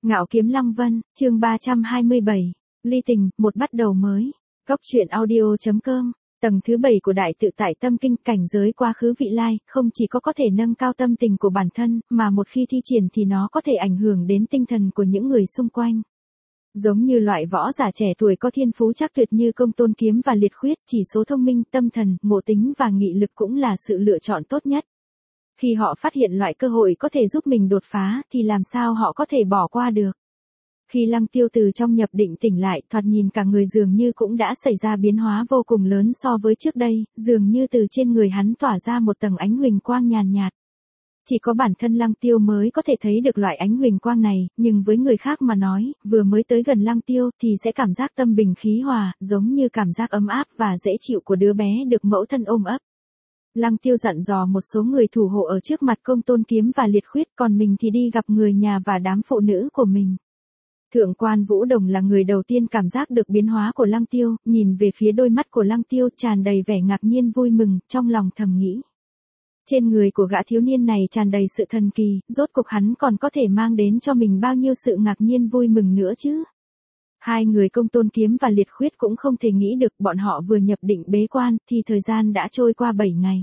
Ngạo kiếm Lăng Vân, chương 327, ly tình, một bắt đầu mới. Góc truyện audio.com, tầng thứ 7 của đại tự tại tâm kinh, cảnh giới quá khứ vị lai, không chỉ có thể nâng cao tâm tình của bản thân, mà một khi thi triển thì nó có thể ảnh hưởng đến tinh thần của những người xung quanh. Giống như loại võ giả trẻ tuổi có thiên phú chắc tuyệt như Công Tôn Kiếm và Liệt Khuyết, chỉ số thông minh, tâm thần, ngộ tính và nghị lực cũng là sự lựa chọn tốt nhất. Khi họ phát hiện loại cơ hội có thể giúp mình đột phá, thì làm sao họ có thể bỏ qua được. Khi Lăng Tiêu từ trong nhập định tỉnh lại, thoạt nhìn cả người dường như cũng đã xảy ra biến hóa vô cùng lớn so với trước đây, dường như từ trên người hắn tỏa ra một tầng ánh huỳnh quang nhàn nhạt. Chỉ có bản thân Lăng Tiêu mới có thể thấy được loại ánh huỳnh quang này, nhưng với người khác mà nói, vừa mới tới gần Lăng Tiêu thì sẽ cảm giác tâm bình khí hòa, giống như cảm giác ấm áp và dễ chịu của đứa bé được mẫu thân ôm ấp. Lăng Tiêu dặn dò một số người thủ hộ ở trước mặt Công Tôn Kiếm và Liệt Khuyết, còn mình thì đi gặp người nhà và đám phụ nữ của mình. Thượng quan Vũ Đồng là người đầu tiên cảm giác được biến hóa của Lăng Tiêu, nhìn về phía đôi mắt của Lăng Tiêu tràn đầy vẻ ngạc nhiên vui mừng, trong lòng thầm nghĩ. Trên người của gã thiếu niên này tràn đầy sự thần kỳ, rốt cuộc hắn còn có thể mang đến cho mình bao nhiêu sự ngạc nhiên vui mừng nữa chứ. Hai người Công Tôn Kiếm và Liệt Khuyết cũng không thể nghĩ được bọn họ vừa nhập định bế quan thì thời gian đã trôi qua 7 ngày.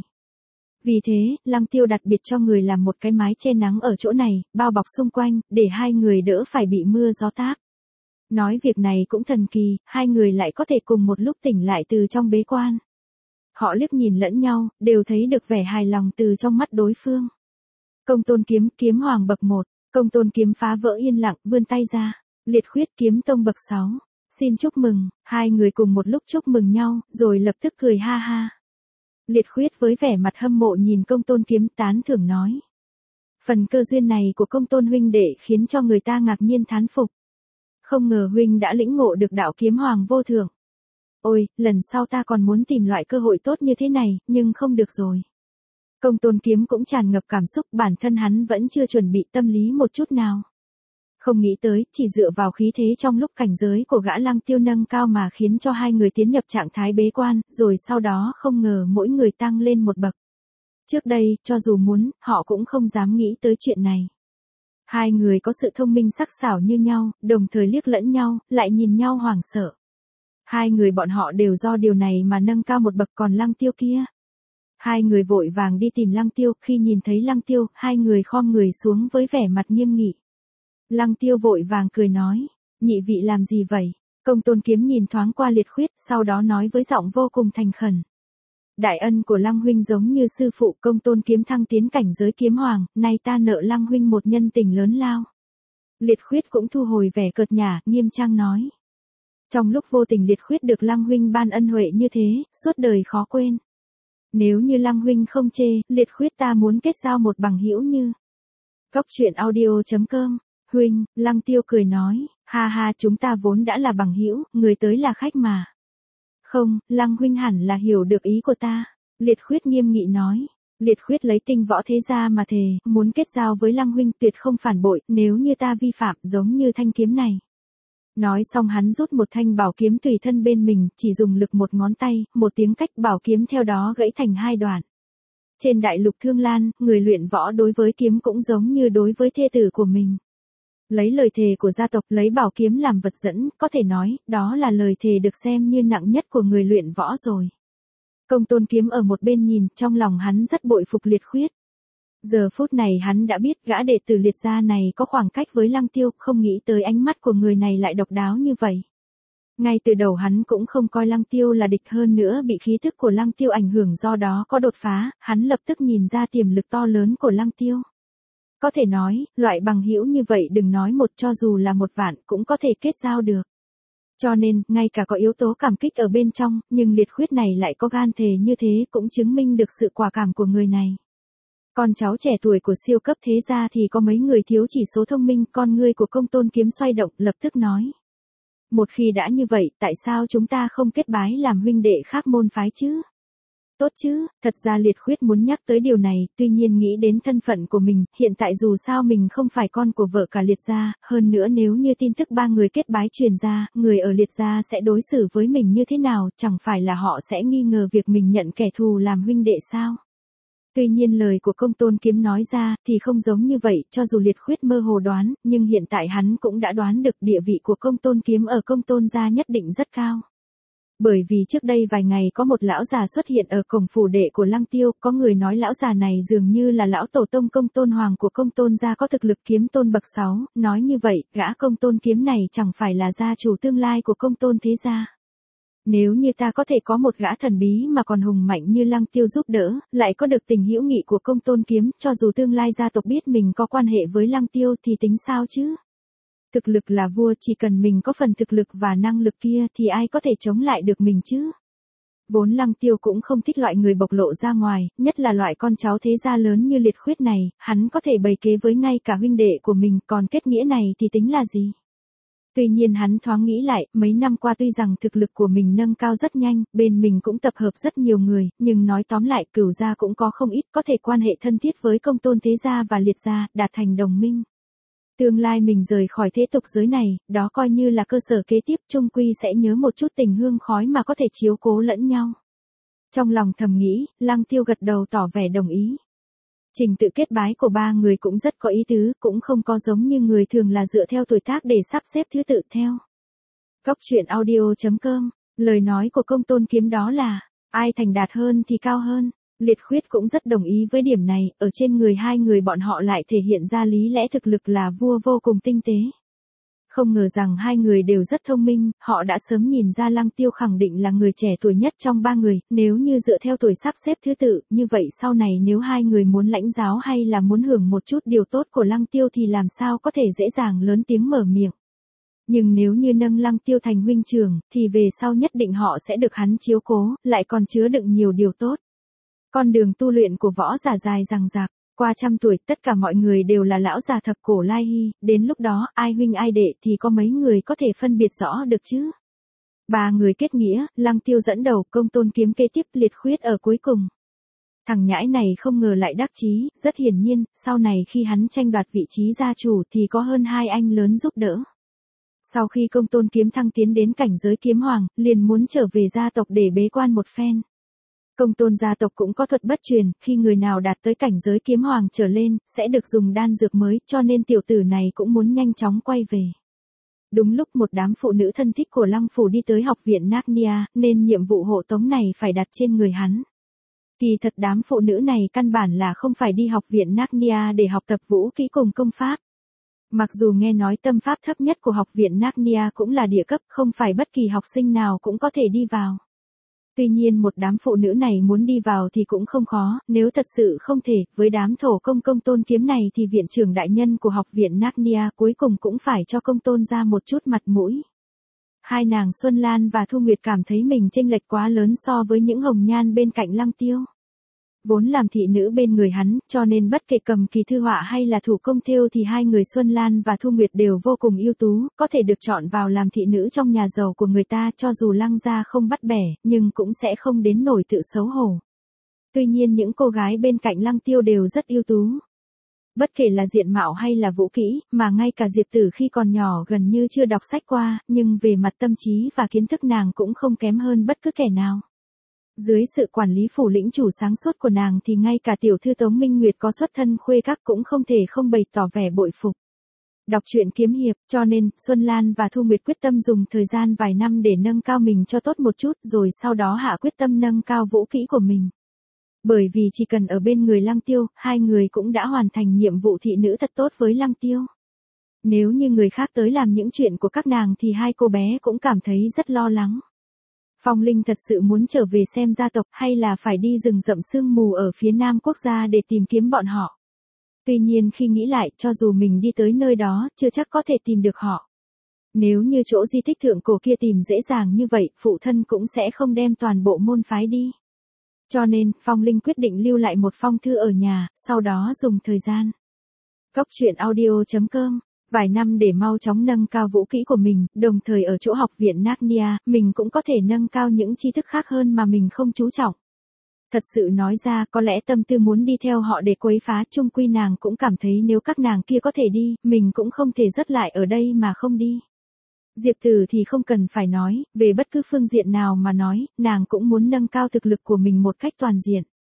Vì thế, Lăng Tiêu đặc biệt cho người làm một cái mái che nắng ở chỗ này, bao bọc xung quanh, để hai người đỡ phải bị mưa gió táp. Nói việc này cũng thần kỳ, hai người lại có thể cùng một lúc tỉnh lại từ trong bế quan. Họ liếc nhìn lẫn nhau, đều thấy được vẻ hài lòng từ trong mắt đối phương. Công Tôn Kiếm, kiếm hoàng bậc 1, Công Tôn Kiếm phá vỡ yên lặng, vươn tay ra. Liệt Khuyết, kiếm tông bậc 6. Xin chúc mừng, hai người cùng một lúc chúc mừng nhau, rồi lập tức cười ha ha. Liệt Khuyết với vẻ mặt hâm mộ nhìn Công Tôn Kiếm, tán thưởng nói. Phần cơ duyên này của Công Tôn huynh đệ khiến cho người ta ngạc nhiên thán phục. Không ngờ huynh đã lĩnh ngộ được đạo kiếm hoàng vô thượng. Ôi, lần sau ta còn muốn tìm loại cơ hội tốt như thế này, nhưng không được rồi. Công Tôn Kiếm cũng tràn ngập cảm xúc, bản thân hắn vẫn chưa chuẩn bị tâm lý một chút nào. Không nghĩ tới, chỉ dựa vào khí thế trong lúc cảnh giới của gã Lăng Tiêu nâng cao mà khiến cho hai người tiến nhập trạng thái bế quan, rồi sau đó không ngờ mỗi người tăng lên một bậc. Trước đây, cho dù muốn, họ cũng không dám nghĩ tới chuyện này. Hai người có sự thông minh sắc sảo như nhau, đồng thời liếc lẫn nhau, lại nhìn nhau hoảng sợ. Hai người bọn họ đều do điều này mà nâng cao một bậc, còn Lăng Tiêu kia. Hai người vội vàng đi tìm Lăng Tiêu, khi nhìn thấy Lăng Tiêu, hai người khom người xuống với vẻ mặt nghiêm nghị. Lăng Tiêu vội vàng cười nói, nhị vị làm gì vậy? Công Tôn Kiếm nhìn thoáng qua Liệt Khuyết, sau đó nói với giọng vô cùng thành khẩn. Đại ân của Lăng huynh giống như sư phụ. Công Tôn Kiếm thăng tiến cảnh giới kiếm hoàng, nay ta nợ Lăng huynh một nhân tình lớn lao. Liệt Khuyết cũng thu hồi vẻ cợt nhả, nghiêm trang nói. Trong lúc vô tình Liệt Khuyết được Lăng huynh ban ân huệ như thế, suốt đời khó quên. Nếu như Lăng huynh không chê, Liệt Khuyết ta muốn kết giao một bằng hữu như. Góc truyện audio.com. Huynh, Lăng Tiêu cười nói, ha ha, chúng ta vốn đã là bằng hữu, người tới là khách mà. Không, Lăng huynh hẳn là hiểu được ý của ta. Liệt Khuyết nghiêm nghị nói. Liệt Khuyết lấy tinh võ thế gia mà thề, muốn kết giao với Lăng huynh tuyệt không phản bội, nếu như ta vi phạm giống như thanh kiếm này. Nói xong hắn rút một thanh bảo kiếm tùy thân bên mình, chỉ dùng lực một ngón tay, một tiếng cách bảo kiếm theo đó gãy thành hai đoạn. Trên đại lục Thương Lan, người luyện võ đối với kiếm cũng giống như đối với thê tử của mình. Lấy lời thề của gia tộc, lấy bảo kiếm làm vật dẫn, có thể nói, đó là lời thề được xem như nặng nhất của người luyện võ rồi. Công Tôn Kiếm ở một bên nhìn, trong lòng hắn rất bội phục Liệt Khuyết. Giờ phút này hắn đã biết gã đệ tử Liệt gia này có khoảng cách với Lăng Tiêu, không nghĩ tới ánh mắt của người này lại độc đáo như vậy. Ngay từ đầu hắn cũng không coi Lăng Tiêu là địch, hơn nữa bị khí thức của Lăng Tiêu ảnh hưởng, do đó có đột phá, hắn lập tức nhìn ra tiềm lực to lớn của Lăng Tiêu. Có thể nói, loại bằng hữu như vậy đừng nói một, cho dù là 1 vạn cũng có thể kết giao được. Cho nên, ngay cả có yếu tố cảm kích ở bên trong, nhưng Liệt Khuyết này lại có gan thề như thế, cũng chứng minh được sự quả cảm của người này. Con cháu trẻ tuổi của siêu cấp thế gia thì có mấy người thiếu chỉ số thông minh. Con ngươi của Công Tôn Kiếm xoay động, lập tức nói. Một khi đã như vậy, tại sao chúng ta không kết bái làm huynh đệ khác môn phái chứ? Tốt chứ, thật ra Liệt Khuyết muốn nhắc tới điều này, tuy nhiên nghĩ đến thân phận của mình, hiện tại dù sao mình không phải con của vợ cả Liệt gia, hơn nữa nếu như tin tức 3 người kết bái truyền ra, người ở Liệt gia sẽ đối xử với mình như thế nào, chẳng phải là họ sẽ nghi ngờ việc mình nhận kẻ thù làm huynh đệ sao? Tuy nhiên lời của Công Tôn Kiếm nói ra thì không giống như vậy, cho dù Liệt Khuyết mơ hồ đoán, nhưng hiện tại hắn cũng đã đoán được địa vị của Công Tôn Kiếm ở Công Tôn gia nhất định rất cao. Bởi vì trước đây vài ngày có một lão già xuất hiện ở cổng phủ đệ của Lăng Tiêu, có người nói lão già này dường như là lão tổ tông Công Tôn Hoàng của Công Tôn gia có thực lực kiếm tôn bậc 6, nói như vậy, gã Công Tôn Kiếm này chẳng phải là gia chủ tương lai của Công Tôn thế gia. Nếu như ta có thể có một gã thần bí mà còn hùng mạnh như Lăng Tiêu giúp đỡ, lại có được tình hữu nghị của Công Tôn Kiếm, cho dù tương lai gia tộc biết mình có quan hệ với Lăng Tiêu thì tính sao chứ? Thực lực là vua, chỉ cần mình có phần thực lực và năng lực kia thì ai có thể chống lại được mình chứ? Vốn Lăng Tiêu cũng không thích loại người bộc lộ ra ngoài, nhất là loại con cháu thế gia lớn như Liệt Khuyết này, hắn có thể bày kế với ngay cả huynh đệ của mình, còn kết nghĩa này thì tính là gì? Tuy nhiên hắn thoáng nghĩ lại, mấy năm qua tuy rằng thực lực của mình nâng cao rất nhanh, bên mình cũng tập hợp rất nhiều người, nhưng nói tóm lại Cửu gia cũng có không ít có thể quan hệ thân thiết với Công Tôn thế gia và Liệt gia, đạt thành đồng minh. Tương lai mình rời khỏi thế tục giới này, đó coi như là cơ sở kế tiếp, chung quy sẽ nhớ một chút tình hương khói mà có thể chiếu cố lẫn nhau. Trong lòng thầm nghĩ, Lăng Tiêu gật đầu tỏ vẻ đồng ý. Trình tự kết bái của ba người cũng rất có ý tứ, cũng không có giống như người thường là dựa theo tuổi tác để sắp xếp thứ tự theo. Góc truyện audio.com, lời nói của Công Tôn Kiếm đó là, ai thành đạt hơn thì cao hơn. Liệt Khuyết cũng rất đồng ý với điểm này, ở trên người hai người bọn họ lại thể hiện ra lý lẽ thực lực là vua vô cùng tinh tế. Không ngờ rằng hai người đều rất thông minh, họ đã sớm nhìn ra Lăng Tiêu khẳng định là người trẻ tuổi nhất trong ba người, nếu như dựa theo tuổi sắp xếp thứ tự, như vậy sau này nếu hai người muốn lãnh giáo hay là muốn hưởng một chút điều tốt của Lăng Tiêu thì làm sao có thể dễ dàng lớn tiếng mở miệng. Nhưng nếu như nâng Lăng Tiêu thành huynh trưởng, thì về sau nhất định họ sẽ được hắn chiếu cố, lại còn chứa đựng nhiều điều tốt. Con đường tu luyện của võ giả dài dằng dặc, qua trăm tuổi tất cả mọi người đều là lão già thập cổ lai hy, đến lúc đó ai huynh ai đệ thì có mấy người có thể phân biệt rõ được chứ. Ba người kết nghĩa, Lăng Tiêu dẫn đầu, Công Tôn Kiếm kế tiếp, Liệt Khuyết ở cuối cùng. Thằng nhãi này không ngờ lại đắc chí, rất hiển nhiên, sau này khi hắn tranh đoạt vị trí gia chủ thì có hơn hai anh lớn giúp đỡ. Sau khi Công Tôn Kiếm thăng tiến đến cảnh giới kiếm hoàng, liền muốn trở về gia tộc để bế quan một phen. Công Tôn gia tộc cũng có thuật bất truyền, khi người nào đạt tới cảnh giới kiếm hoàng trở lên, sẽ được dùng đan dược mới, cho nên tiểu tử này cũng muốn nhanh chóng quay về. Đúng lúc một đám phụ nữ thân thích của Lăng Phủ đi tới học viện Narnia, nên nhiệm vụ hộ tống này phải đặt trên người hắn. Kỳ thật đám phụ nữ này căn bản là không phải đi học viện Narnia để học tập vũ kỹ cùng công pháp. Mặc dù nghe nói tâm pháp thấp nhất của học viện Narnia cũng là địa cấp, không phải bất kỳ học sinh nào cũng có thể đi vào. Tuy nhiên một đám phụ nữ này muốn đi vào thì cũng không khó, nếu thật sự không thể, với đám thổ công Công Tôn Kiếm này thì viện trưởng đại nhân của học viện Narnia cuối cùng cũng phải cho Công Tôn ra một chút mặt mũi. Hai nàng Xuân Lan và Thu Nguyệt cảm thấy mình chênh lệch quá lớn so với những hồng nhan bên cạnh Lăng Tiêu. Vốn làm thị nữ bên người hắn, cho nên bất kể cầm kỳ thư họa hay là thủ công thêu thì hai người Xuân Lan và Thu Nguyệt đều vô cùng ưu tú, có thể được chọn vào làm thị nữ trong nhà giàu của người ta, cho dù Lăng gia không bắt bẻ, nhưng cũng sẽ không đến nổi tự xấu hổ. Tuy nhiên những cô gái bên cạnh Lăng Tiêu đều rất ưu tú. Bất kể là diện mạo hay là vũ kỹ, mà ngay cả Diệp Tử khi còn nhỏ gần như chưa đọc sách qua, nhưng về mặt tâm trí và kiến thức nàng cũng không kém hơn bất cứ kẻ nào. Dưới sự quản lý phủ lĩnh chủ sáng suốt của nàng thì ngay cả tiểu thư Tống Minh Nguyệt có xuất thân khuê các cũng không thể không bày tỏ vẻ bội phục. Đọc truyện kiếm hiệp, cho nên, Xuân Lan và Thu Nguyệt quyết tâm dùng thời gian vài năm để nâng cao mình cho tốt một chút, rồi sau đó hạ quyết tâm nâng cao vũ kỹ của mình. Bởi vì chỉ cần ở bên người Lăng Tiêu, hai người cũng đã hoàn thành nhiệm vụ thị nữ thật tốt với Lăng Tiêu. Nếu như người khác tới làm những chuyện của các nàng thì hai cô bé cũng cảm thấy rất lo lắng. Phong Linh thật sự muốn trở về xem gia tộc hay là phải đi rừng rậm sương mù ở phía nam quốc gia để tìm kiếm bọn họ. Tuy nhiên khi nghĩ lại, cho dù mình đi tới nơi đó, chưa chắc có thể tìm được họ. Nếu như chỗ di tích thượng cổ kia tìm dễ dàng như vậy, phụ thân cũng sẽ không đem toàn bộ môn phái đi. Cho nên, Phong Linh quyết định lưu lại một phong thư ở nhà, sau đó dùng thời gian. Góc truyện audio.com, vài năm để mau chóng nâng cao vũ kỹ của mình, đồng thời ở chỗ học viện Narnia, mình cũng có thể nâng cao những tri thức khác hơn mà mình không chú trọng. Thật sự nói ra, có lẽ tâm tư muốn đi theo họ để quấy phá, chung quy nàng cũng cảm thấy nếu các nàng kia có thể đi, mình cũng không thể dứt lại ở đây mà không đi. Diệp Tử thì không cần phải nói, về bất cứ phương diện nào mà nói, nàng cũng muốn nâng cao thực lực của mình một cách toàn diện.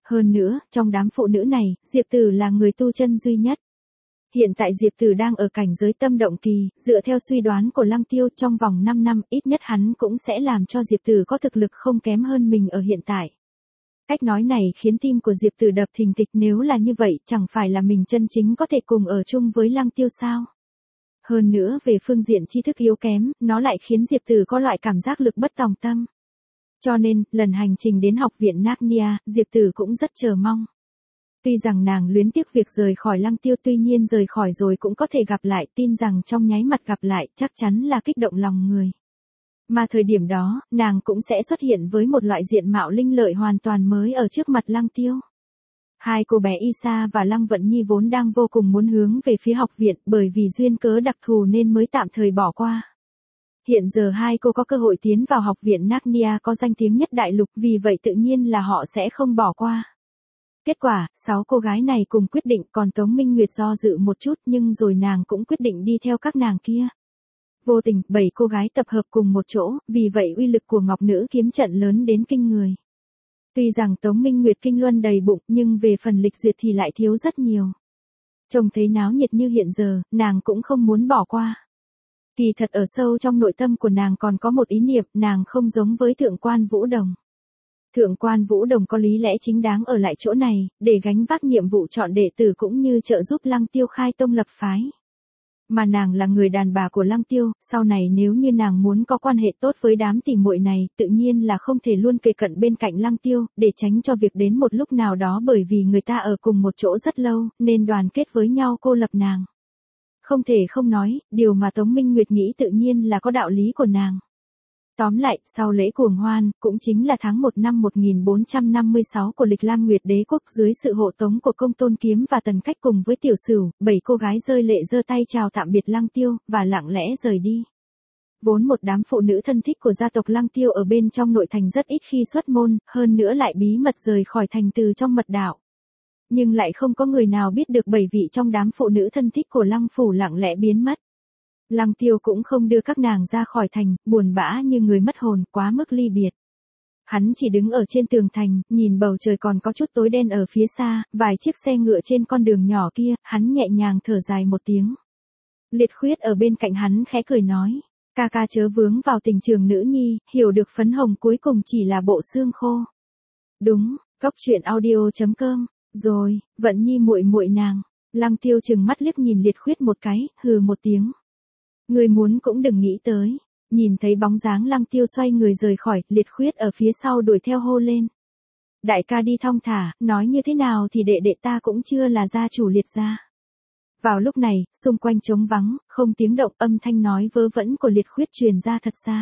Hơn nữa, trong đám phụ nữ này, Diệp Tử là người tu chân duy nhất. Hiện tại Diệp Tử đang ở cảnh giới tâm động kỳ, dựa theo suy đoán của Lăng Tiêu trong vòng 5 năm ít nhất hắn cũng sẽ làm cho Diệp Tử có thực lực không kém hơn mình ở hiện tại. Cách nói này khiến tim của Diệp Tử đập thình thịch, nếu là như vậy chẳng phải là mình chân chính có thể cùng ở chung với Lăng Tiêu sao? Hơn nữa về phương diện tri thức yếu kém, nó lại khiến Diệp Tử có loại cảm giác lực bất tòng tâm. Cho nên, lần hành trình đến học viện Narnia, Diệp Tử cũng rất chờ mong. Tuy rằng nàng luyến tiếc việc rời khỏi Lăng Tiêu, tuy nhiên rời khỏi rồi cũng có thể gặp lại, tin rằng trong nháy mắt gặp lại chắc chắn là kích động lòng người. Mà thời điểm đó, nàng cũng sẽ xuất hiện với một loại diện mạo linh lợi hoàn toàn mới ở trước mặt Lăng Tiêu. Hai cô bé Isa và Lăng Vận Nhi vốn đang vô cùng muốn hướng về phía học viện, bởi vì duyên cớ đặc thù nên mới tạm thời bỏ qua. Hiện giờ hai cô có cơ hội tiến vào học viện Narnia có danh tiếng nhất đại lục, vì vậy tự nhiên là họ sẽ không bỏ qua. Kết quả, 6 cô gái này cùng quyết định, còn Tống Minh Nguyệt do dự một chút nhưng rồi nàng cũng quyết định đi theo các nàng kia. Vô tình, 7 cô gái tập hợp cùng một chỗ, vì vậy uy lực của Ngọc Nữ kiếm trận lớn đến kinh người. Tuy rằng Tống Minh Nguyệt kinh luân đầy bụng nhưng về phần lịch duyệt thì lại thiếu rất nhiều. Trông thấy náo nhiệt như hiện giờ, nàng cũng không muốn bỏ qua. Kỳ thật ở sâu trong nội tâm của nàng còn có một ý niệm, nàng không giống với Thượng quan Vũ Đồng. Thượng quan Vũ Đồng có lý lẽ chính đáng ở lại chỗ này, để gánh vác nhiệm vụ chọn đệ tử cũng như trợ giúp Lăng Tiêu khai tông lập phái. Mà nàng là người đàn bà của Lăng Tiêu, sau này nếu như nàng muốn có quan hệ tốt với đám tỉ muội này, tự nhiên là không thể luôn kề cận bên cạnh Lăng Tiêu, để tránh cho việc đến một lúc nào đó bởi vì người ta ở cùng một chỗ rất lâu, nên đoàn kết với nhau cô lập nàng. Không thể không nói, điều mà Tống Minh Nguyệt nghĩ tự nhiên là có đạo lý của nàng. Tóm lại, sau lễ cuồng hoan, cũng chính là tháng 1 năm 1456 của lịch Lam Nguyệt Đế quốc dưới sự hộ tống của Công Tôn Kiếm và Tần Cách cùng với Tiểu Sửu, 7 cô gái rơi lệ giơ tay chào tạm biệt Lăng Tiêu, và lặng lẽ rời đi. Vốn một đám phụ nữ thân thích của gia tộc Lăng Tiêu ở bên trong nội thành rất ít khi xuất môn, hơn nữa lại bí mật rời khỏi thành từ trong mật đạo. Nhưng lại không có người nào biết được 7 vị trong đám phụ nữ thân thích của Lăng Phủ lặng lẽ biến mất. Lăng Tiêu cũng không đưa các nàng ra khỏi thành, buồn bã như người mất hồn, quá mức ly biệt. Hắn chỉ đứng ở trên tường thành, nhìn bầu trời còn có chút tối đen ở phía xa, vài chiếc xe ngựa trên con đường nhỏ kia, hắn nhẹ nhàng thở dài một tiếng. Liệt Khuyết ở bên cạnh hắn khẽ cười nói, ca ca chớ vướng vào tình trường nữ nhi, hiểu được phấn hồng cuối cùng chỉ là bộ xương khô. Đúng, coctruyện.audio.com, rồi, Vận Nhi muội muội nàng. Lăng Tiêu trừng mắt liếc nhìn Liệt Khuyết một cái, hừ một tiếng. Người muốn cũng đừng nghĩ tới. Nhìn thấy bóng dáng Lăng Tiêu xoay người rời khỏi, Liệt Khuyết ở phía sau đuổi theo hô lên. Đại ca đi thong thả, nói như thế nào thì đệ đệ ta cũng chưa là gia chủ Liệt gia. Vào lúc này, xung quanh trống vắng, không tiếng động, âm thanh nói vớ vẩn của Liệt Khuyết truyền ra thật xa.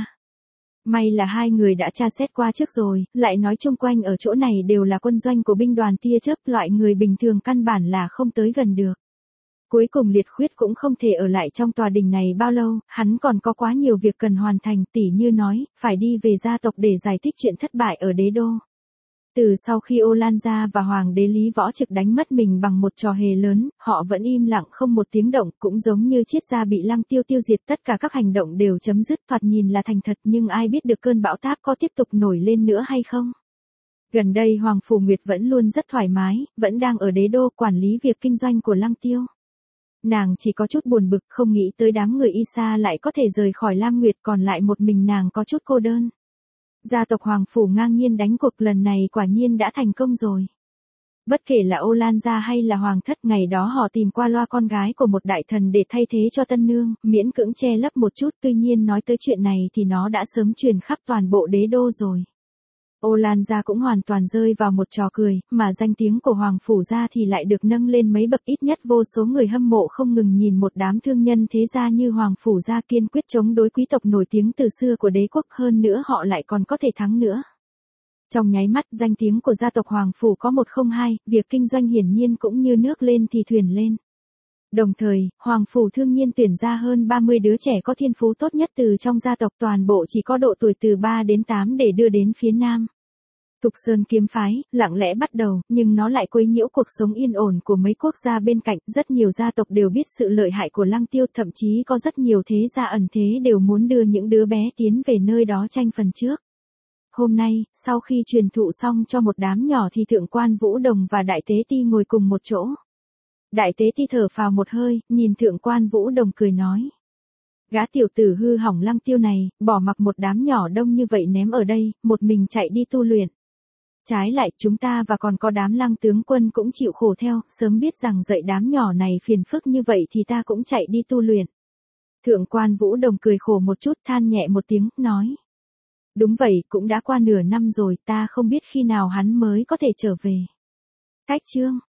May là hai người đã tra xét qua trước rồi, lại nói chung quanh ở chỗ này đều là quân doanh của binh đoàn tia chớp, loại người bình thường căn bản là không tới gần được. Cuối cùng Liệt Khuyết cũng không thể ở lại trong tòa đình này bao lâu, hắn còn có quá nhiều việc cần hoàn thành, tỉ như nói, phải đi về gia tộc để giải thích chuyện thất bại ở đế đô. Từ sau khi Ô Lan gia và Hoàng đế Lý Võ Trực đánh mất mình bằng một trò hề lớn, họ vẫn im lặng không một tiếng động, cũng giống như Triết gia bị Lăng Tiêu tiêu diệt, tất cả các hành động đều chấm dứt, thoạt nhìn là thành thật nhưng ai biết được cơn bão táp có tiếp tục nổi lên nữa hay không. Gần đây Hoàng Phủ Nguyệt vẫn luôn rất thoải mái, vẫn đang ở đế đô quản lý việc kinh doanh của Lăng Tiêu. Nàng chỉ có chút buồn bực, không nghĩ tới đám người Isa lại có thể rời khỏi Lam Nguyệt, còn lại một mình nàng có chút cô đơn. Gia tộc Hoàng Phủ ngang nhiên đánh cuộc, lần này quả nhiên đã thành công rồi. Bất kể là Ô Lan gia hay là Hoàng thất, ngày đó họ tìm qua loa con gái của một đại thần để thay thế cho tân nương, miễn cưỡng che lấp một chút, tuy nhiên nói tới chuyện này thì nó đã sớm truyền khắp toàn bộ đế đô rồi. Ô Lan gia cũng hoàn toàn rơi vào một trò cười, mà danh tiếng của Hoàng Phủ gia thì lại được nâng lên mấy bậc, ít nhất vô số người hâm mộ không ngừng nhìn một đám thương nhân thế gia như Hoàng Phủ gia kiên quyết chống đối quý tộc nổi tiếng từ xưa của đế quốc, hơn nữa họ lại còn có thể thắng nữa. Trong nháy mắt danh tiếng của gia tộc Hoàng Phủ có 102, việc kinh doanh hiển nhiên cũng như nước lên thì thuyền lên. Đồng thời, Hoàng Phủ thương nhiên tuyển ra hơn 30 đứa trẻ có thiên phú tốt nhất từ trong gia tộc, toàn bộ chỉ có độ tuổi từ 3 đến 8 để đưa đến phía Nam. Thục Sơn kiếm phái, lặng lẽ bắt đầu, nhưng nó lại quấy nhiễu cuộc sống yên ổn của mấy quốc gia bên cạnh, rất nhiều gia tộc đều biết sự lợi hại của Lăng Tiêu, thậm chí có rất nhiều thế gia ẩn thế đều muốn đưa những đứa bé tiến về nơi đó tranh phần trước. Hôm nay, sau khi truyền thụ xong cho một đám nhỏ thì Thượng quan Vũ Đồng và Đại Tế Ti ngồi cùng một chỗ. Đại Tế Ti thở phào một hơi, nhìn Thượng quan Vũ Đồng cười nói. Gã tiểu tử hư hỏng Lăng Tiêu này, bỏ mặc một đám nhỏ đông như vậy ném ở đây, một mình chạy đi tu luyện. Trái lại, chúng ta và còn có đám Lăng tướng quân cũng chịu khổ theo, sớm biết rằng dạy đám nhỏ này phiền phức như vậy thì ta cũng chạy đi tu luyện. Thượng quan Vũ Đồng cười khổ một chút, than nhẹ một tiếng, nói. Đúng vậy, cũng đã qua nửa năm rồi, ta không biết khi nào hắn mới có thể trở về. Cách chương